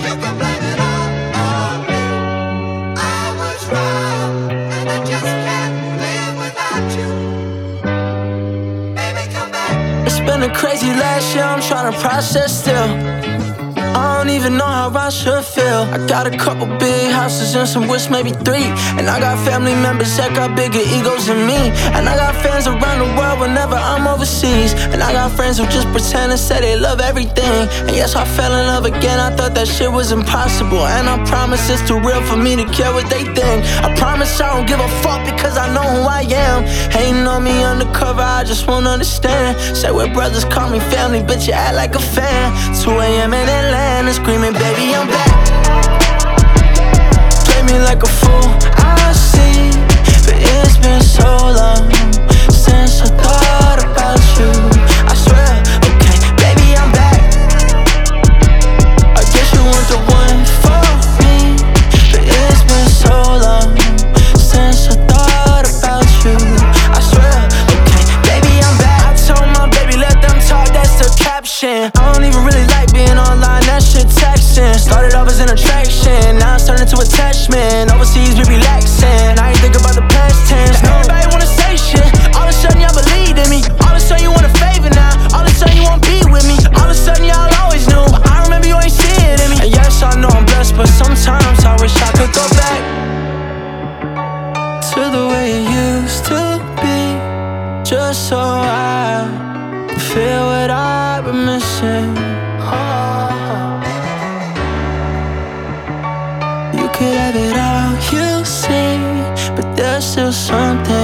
You can blame it all on me. I was wrong, and I just can't live without you. Baby, come back. It's been a crazy last year, I'm tryna process still. I don't even know how I should feel. I got a couple big houses and some wish, maybe 3. And I got family members that got bigger egos than me. And I got fans around the world whenever I'm overseas. And I got friends who just pretend and say they love everything. And yes, I fell in love again, I thought that shit was impossible. And I promise it's too real for me to care what they think. I promise I don't give a fuck because I know who I am. Hating on me undercover, I just won't understand. Say we're brothers, call me family, bitch, you act like a fan. 2 a.m. in Atlanta, screaming, baby, I'm back. Play me like a fool, I see. But it's been so long since I thought about you. I swear, okay, baby, I'm back. I guess you weren't the one for me. But it's been so long since I thought about you. I swear, okay, baby, I'm back. I told my baby, let them talk, that's the caption. I don't even really like being online, that shit texting. Started off as an attraction, now it's turned into attachment. Overseas, we relaxing, I ain't think about the past tense. Now everybody wanna say shit, all of a sudden y'all believe in me. All of a sudden you want a favor now, all of a sudden you wanna be with me. All of a sudden y'all always knew, but I remember you ain't see it in me. And yes, I know I'm blessed, but sometimes I wish I could go back to the way it used to be, just so I could feel what I've been missing. You could have it all, you say, but there's still something